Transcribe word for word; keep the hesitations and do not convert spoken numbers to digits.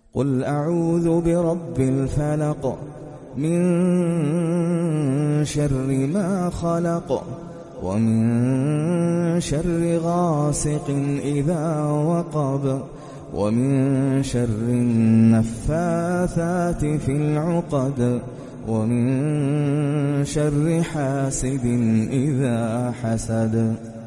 قل أعوذ برب الفلق من شر ما خلق ومن شر غاسق إذا وقب ومن شر النفاثات في العقد ومن شر حاسد إذا حسد.